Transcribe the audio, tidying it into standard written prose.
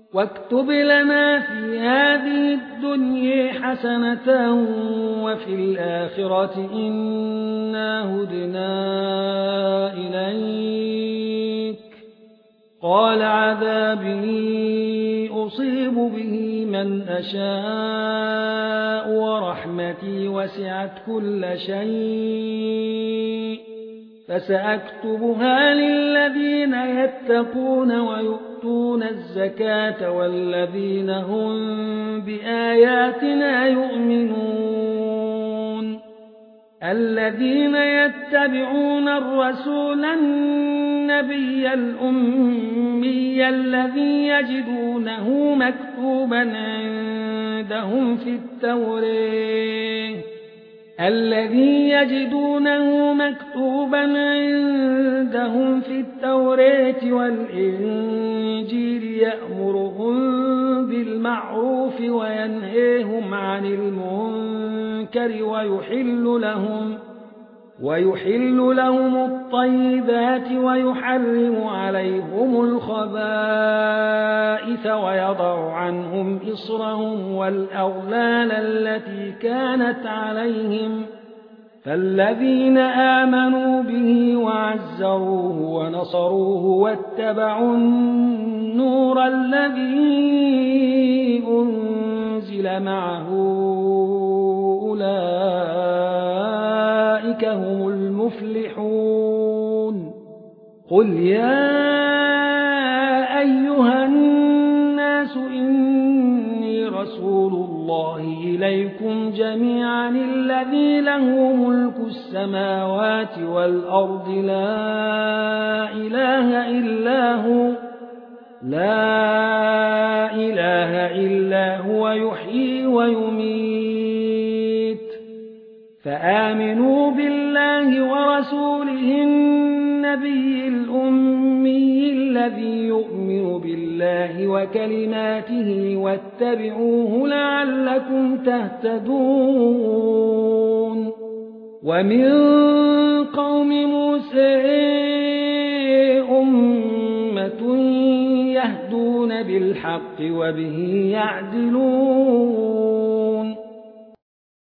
واكتب لنا في هذه الدنيا حسنة وفي الآخرة إنا هدنا إليك. قال عذابي أصيب به من أشاء ورحمتي وسعت كل شيء فسأكتبها للذين يتقون ويؤتون الزكاة والذين هم بآياتنا يؤمنون. الذين يتبعون الرسول النبي الأمي الذي يجدونه مكتوبا عندهم في التوراة والإنجيل يأمرهم بالمعروف وينهيهم عن المنكر ويحل لهم الطيبات ويحرم عليهم الخبائث ويضع عنهم إصرهم والأغلال التي كانت عليهم. فالذين آمنوا به وعزروه ونصروه واتبعوا النور الذي أنزل معه أولئك هم المفلحون. قل يا أيها الناس إني رسول الله إليكم جميعا الذي له ملك السماوات والأرض لا إله إلا هو يحيي ويميت. فآمنوا بالله ورسوله النبي الأمي الذي يؤمن بالله وكلماته واتبعوه لعلكم تهتدون. ومن قوم موسى أمة يهدون بالحق وبه يعدلون.